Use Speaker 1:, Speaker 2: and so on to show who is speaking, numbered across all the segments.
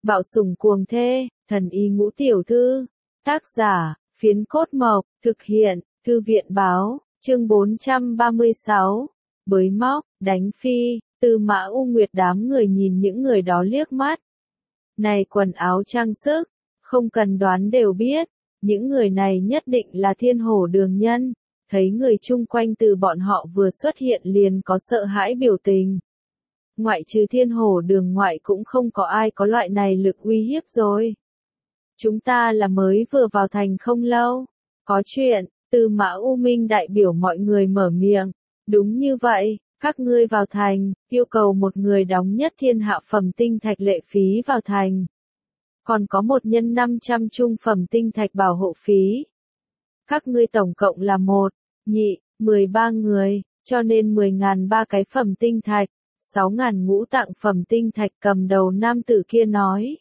Speaker 1: Bạo sủng cuồng thê, thần y ngũ tiểu thư. Tác giả, Phiến Cốt Mộc, thực hiện, Thư viện báo, chương 436. Bới móc, đánh phi, Tư Mã U Nguyệt đám người nhìn những người đó liếc mắt. Này quần áo trang sức, không cần đoán đều biết, những người này nhất định là Thiên Hổ Đường nhân. Thấy người chung quanh từ bọn họ vừa xuất hiện liền có sợ hãi biểu tình. Ngoại trừ Thiên Hổ Đường ngoại cũng không có ai có loại này lực uy hiếp rồi. Chúng ta là mới vừa vào thành không lâu. Có chuyện, Tư Mã U Minh đại biểu mọi người mở miệng. Đúng như vậy, các ngươi vào thành, yêu cầu một người đóng nhất thiên hạ phẩm tinh thạch lệ phí vào thành. Còn có một nhân 500 trung phẩm tinh thạch bảo hộ phí. Các ngươi tổng cộng là 1, 2, 13 người, cho nên 10.000 ba cái phẩm tinh thạch, 6.000 ngũ tạng phẩm tinh thạch. Cầm đầu nam tử kia nói.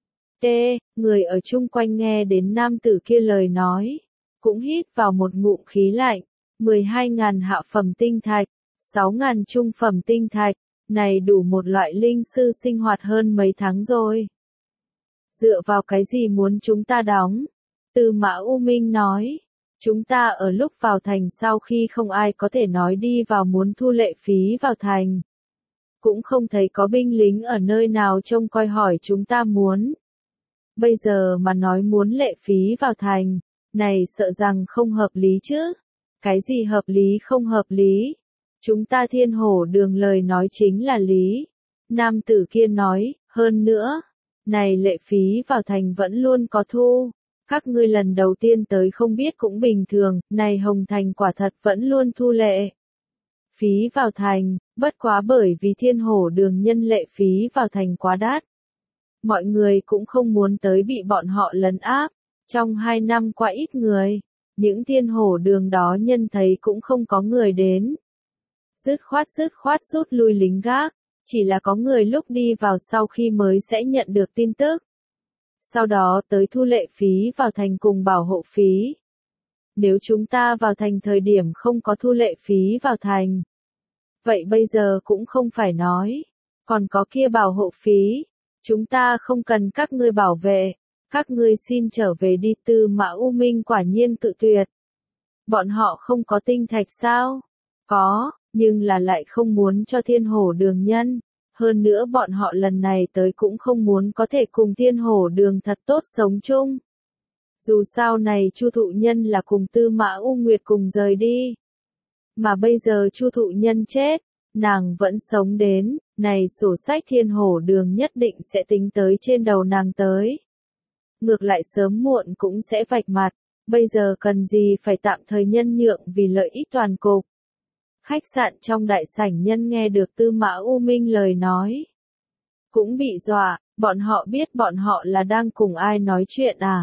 Speaker 1: Người ở chung quanh nghe đến nam tử kia lời nói, cũng hít vào một ngụm khí lạnh. 12.000 hạ phẩm tinh thạch, 6.000 trung phẩm tinh thạch, này đủ một loại linh sư sinh hoạt hơn mấy tháng rồi. Dựa vào cái gì muốn chúng ta đóng? Tư Mã U Minh nói. Chúng ta ở lúc vào thành sau khi không ai có thể nói đi vào muốn thu lệ phí vào thành. Cũng không thấy có binh lính ở nơi nào trông coi hỏi chúng ta muốn. Bây giờ mà nói muốn lệ phí vào thành, này sợ rằng không hợp lý chứ. Cái gì hợp lý không hợp lý? Chúng ta Thiên Hổ Đường lời nói chính là lý. Nam tử kia nói, hơn nữa, này lệ phí vào thành vẫn luôn có thu. Các ngươi lần đầu tiên tới không biết cũng bình thường, này Hồng Thành quả thật vẫn luôn thu lệ phí vào thành, bất quá bởi vì Thiên Hổ Đường nhân lệ phí vào thành quá đắt. Mọi người cũng không muốn tới bị bọn họ lấn áp. Trong 2 năm qua ít người, những Thiên Hổ Đường đó nhân thấy cũng không có người đến. Dứt khoát rút lui lính gác, chỉ là có người lúc đi vào sau khi mới sẽ nhận được tin tức. Sau đó tới thu lệ phí vào thành cùng bảo hộ phí. Nếu chúng ta vào thành thời điểm không có thu lệ phí vào thành, vậy bây giờ cũng không phải nói, còn có kia bảo hộ phí, chúng ta không cần các ngươi bảo vệ, các ngươi xin trở về đi. Tư Mã U Minh quả nhiên cự tuyệt. Bọn họ không có tinh thạch sao? Có, nhưng là lại không muốn cho Thiên Hổ Đường nhân. Hơn nữa bọn họ lần này tới cũng không muốn có thể cùng Thiên Hổ Đường thật tốt sống chung. Dù sao này Chu thụ nhân là cùng Tư Mã U Nguyệt cùng rời đi. Mà bây giờ Chu thụ nhân chết, nàng vẫn sống đến, này sổ sách Thiên Hổ Đường nhất định sẽ tính tới trên đầu nàng tới. Ngược lại sớm muộn cũng sẽ vạch mặt, bây giờ cần gì phải tạm thời nhân nhượng vì lợi ích toàn cục. Khách sạn trong đại sảnh nhân nghe được Tư Mã U Minh lời nói. Cũng bị dọa, bọn họ biết bọn họ là đang cùng ai nói chuyện à.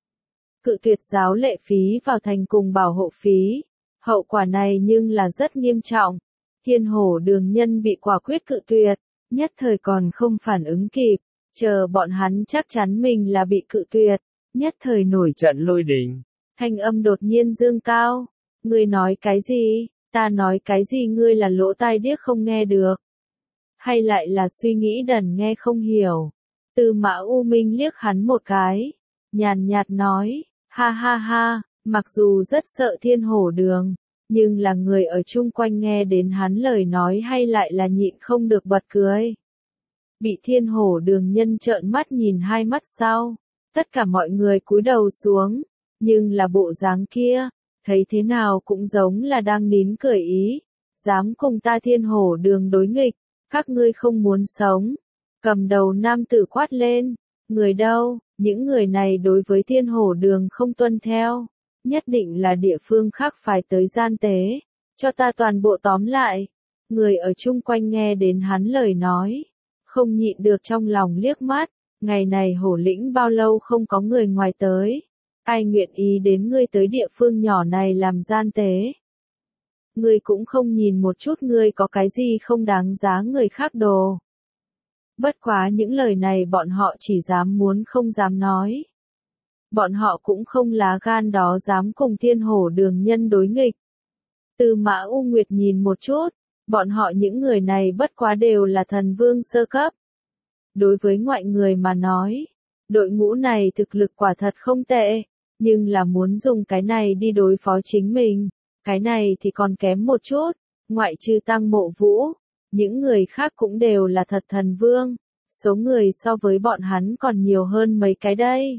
Speaker 1: Cự tuyệt giáo lệ phí vào thành cùng bảo hộ phí. Hậu quả này nhưng là rất nghiêm trọng. Thiên Hổ Đường nhân bị quả quyết cự tuyệt, nhất thời còn không phản ứng kịp. Chờ bọn hắn chắc chắn mình là bị cự tuyệt, nhất thời nổi trận lôi đình. Thanh âm đột nhiên dương cao. Ngươi nói cái gì? Ta nói cái gì ngươi là lỗ tai điếc không nghe được? Hay lại là suy nghĩ đần nghe không hiểu? Tư Mã U Minh liếc hắn một cái, nhàn nhạt nói, ha ha ha, mặc dù rất sợ Thiên Hổ Đường, nhưng là người ở chung quanh nghe đến hắn lời nói hay lại là nhịn không được bật cười. Bị Thiên Hổ Đường nhân trợn mắt nhìn hai mắt sau, tất cả mọi người cúi đầu xuống, nhưng là bộ dáng kia, thấy thế nào cũng giống là đang nín cười ý, dám cùng ta Thiên Hổ Đường đối nghịch, các ngươi không muốn sống. Cầm đầu nam tử quát lên, người đâu, những người này đối với Thiên Hổ Đường không tuân theo, nhất định là địa phương khác phải tới gian tế, cho ta toàn bộ tóm lại. Người ở chung quanh nghe đến hắn lời nói, không nhịn được trong lòng liếc mắt, ngày này Hổ lĩnh bao lâu không có người ngoài tới. Ai nguyện ý đến ngươi tới địa phương nhỏ này làm gian tế? Ngươi cũng không nhìn một chút ngươi có cái gì không đáng giá người khác đồ. Bất quá những lời này bọn họ chỉ dám muốn không dám nói. Bọn họ cũng không lá gan đó dám cùng Thiên Hổ Đường nhân đối nghịch. Tư Mã U Nguyệt nhìn một chút, bọn họ những người này bất quá đều là thần vương sơ cấp. Đối với ngoại người mà nói, đội ngũ này thực lực quả thật không tệ, nhưng là muốn dùng cái này đi đối phó chính mình, cái này thì còn kém một chút, ngoại trừ Tăng Mộ Vũ, những người khác cũng đều là thật thần vương, số người so với bọn hắn còn nhiều hơn mấy cái đây.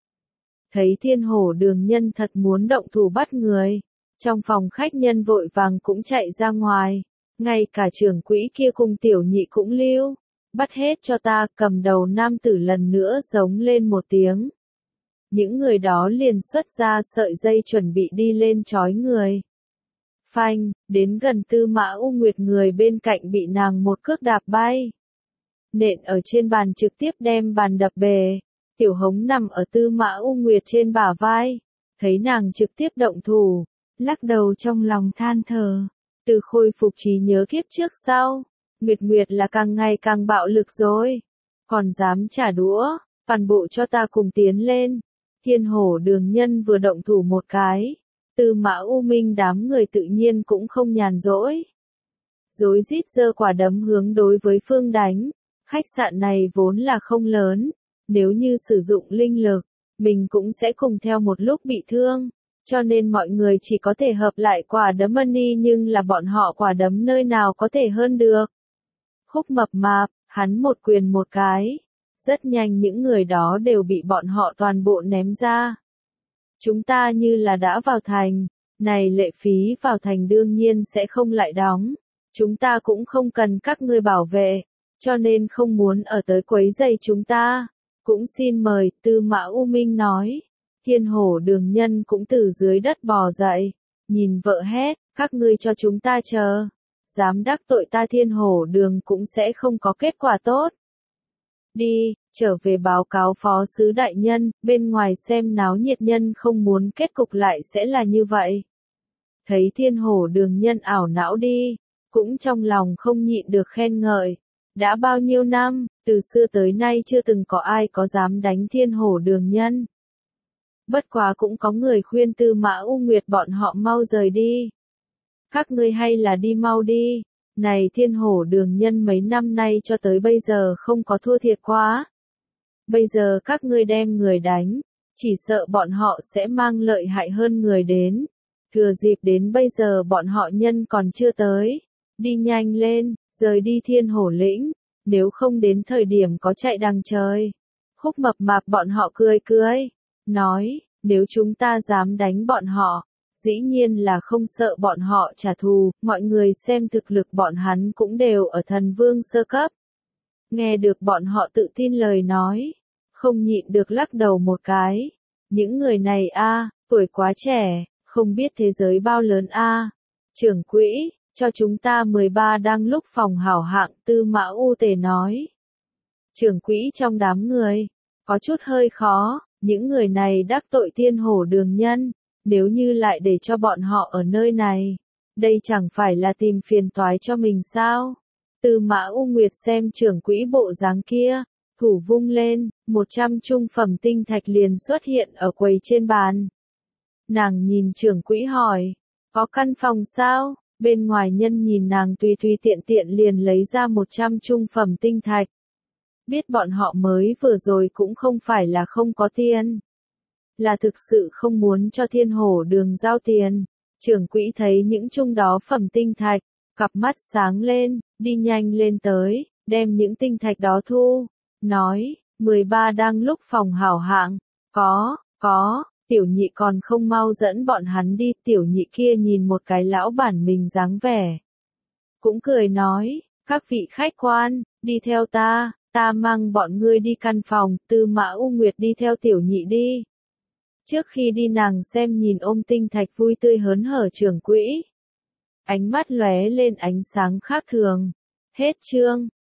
Speaker 1: Thấy Thiên Hổ Đường Nhân thật muốn động thủ bắt người, trong phòng khách nhân vội vàng cũng chạy ra ngoài, ngay cả trưởng quỹ kia cùng tiểu nhị cũng lưu, bắt hết cho ta. Cầm đầu nam tử lần nữa giống lên một tiếng. Những người đó liền xuất ra sợi dây chuẩn bị đi lên trói người. Phanh, đến gần Tư Mã U Nguyệt, người bên cạnh bị nàng một cước đạp bay. Nện ở trên bàn, trực tiếp đem bàn đập bể. Tiểu Hống nằm ở Tư Mã U Nguyệt trên bả vai, thấy nàng trực tiếp động thủ, lắc đầu trong lòng than thở. Từ khôi phục trí nhớ kiếp trước sau, Nguyệt Nguyệt là càng ngày càng bạo lực rồi. Còn dám trả đũa, toàn bộ cho ta cùng tiến lên. Thiên Hổ Đường Nhân vừa động thủ một cái, Tư Mã U Minh đám người tự nhiên cũng không nhàn rỗi. Rối rít giơ quả đấm hướng đối với phương đánh. Khách sạn này vốn là không lớn, nếu như sử dụng linh lực, mình cũng sẽ cùng theo một lúc bị thương, cho nên mọi người chỉ có thể hợp lại quả đấm money, nhưng là bọn họ quả đấm nơi nào có thể hơn được. Khúc Mập Mạp, hắn một quyền một cái, rất nhanh những người đó đều bị bọn họ toàn bộ ném ra. Chúng ta như là đã vào thành, này lệ phí vào thành đương nhiên sẽ không lại đóng, chúng ta cũng không cần các ngươi bảo vệ, cho nên không muốn ở tới quấy rầy chúng ta. Cũng xin mời, Tư Mã U Minh nói. Thiên Hổ Đường Nhân cũng từ dưới đất bò dậy, nhìn vợ hét, các ngươi cho chúng ta chờ. Dám đắc tội ta Thiên Hổ Đường cũng sẽ không có kết quả tốt. Đi, trở về báo cáo phó sứ đại nhân, bên ngoài xem náo nhiệt nhân không muốn kết cục lại sẽ là như vậy. Thấy Thiên Hổ Đường Nhân ảo não đi, cũng trong lòng không nhịn được khen ngợi. Đã bao nhiêu năm, từ xưa tới nay chưa từng có ai có dám đánh Thiên Hổ Đường Nhân. Bất quá cũng có người khuyên Tư Mã U Nguyệt bọn họ mau rời đi. Các ngươi hay là đi mau đi, này Thiên Hổ Đường Nhân mấy năm nay cho tới bây giờ không có thua thiệt quá. Bây giờ các ngươi đem người đánh, chỉ sợ bọn họ sẽ mang lợi hại hơn người đến. Thừa dịp đến bây giờ bọn họ nhân còn chưa tới, đi nhanh lên, rời đi Thiên Hổ Lĩnh, nếu không đến thời điểm có chạy đằng trời. Khúc Mập Mạp bọn họ cười cười, nói, nếu chúng ta dám đánh bọn họ, dĩ nhiên là không sợ bọn họ trả thù, mọi người xem thực lực bọn hắn cũng đều ở thần vương sơ cấp. Nghe được bọn họ tự tin lời nói, không nhịn được lắc đầu một cái. Những người này tuổi quá trẻ, không biết thế giới bao lớn Trưởng quỹ, cho chúng ta 13 đang lúc phòng hảo hạng, Tư Mã U Tề nói. Trưởng quỹ trong đám người, có chút hơi khó, những người này đắc tội Thiên Hổ Đường Nhân, nếu như lại để cho bọn họ ở nơi này, đây chẳng phải là tìm phiền toái cho mình sao? Tư Mã U Nguyệt xem trưởng quỹ bộ dáng kia, thủ vung lên, 100 trung phẩm tinh thạch liền xuất hiện ở quầy trên bàn. Nàng nhìn trưởng quỹ hỏi, có căn phòng sao? Bên ngoài nhân nhìn nàng tùy tùy tiện tiện liền lấy ra 100 trung phẩm tinh thạch. Biết bọn họ mới vừa rồi cũng không phải là không có tiền, là thực sự không muốn cho Thiên Hổ Đường giao tiền. Trưởng quỹ thấy những trung đó phẩm tinh thạch, cặp mắt sáng lên, đi nhanh lên tới, đem những tinh thạch đó thu, nói, 13 đang lúc phòng hảo hạng, có, tiểu nhị còn không mau dẫn bọn hắn đi. Tiểu nhị kia nhìn một cái lão bản mình dáng vẻ, cũng cười nói, các vị khách quan, đi theo ta mang bọn ngươi đi căn phòng. Tư Mã U Nguyệt đi theo tiểu nhị đi. Trước khi đi nàng xem nhìn ôm tinh thạch vui tươi hớn hở trưởng quỹ, ánh mắt lóe lên ánh sáng khác thường. Hết chương.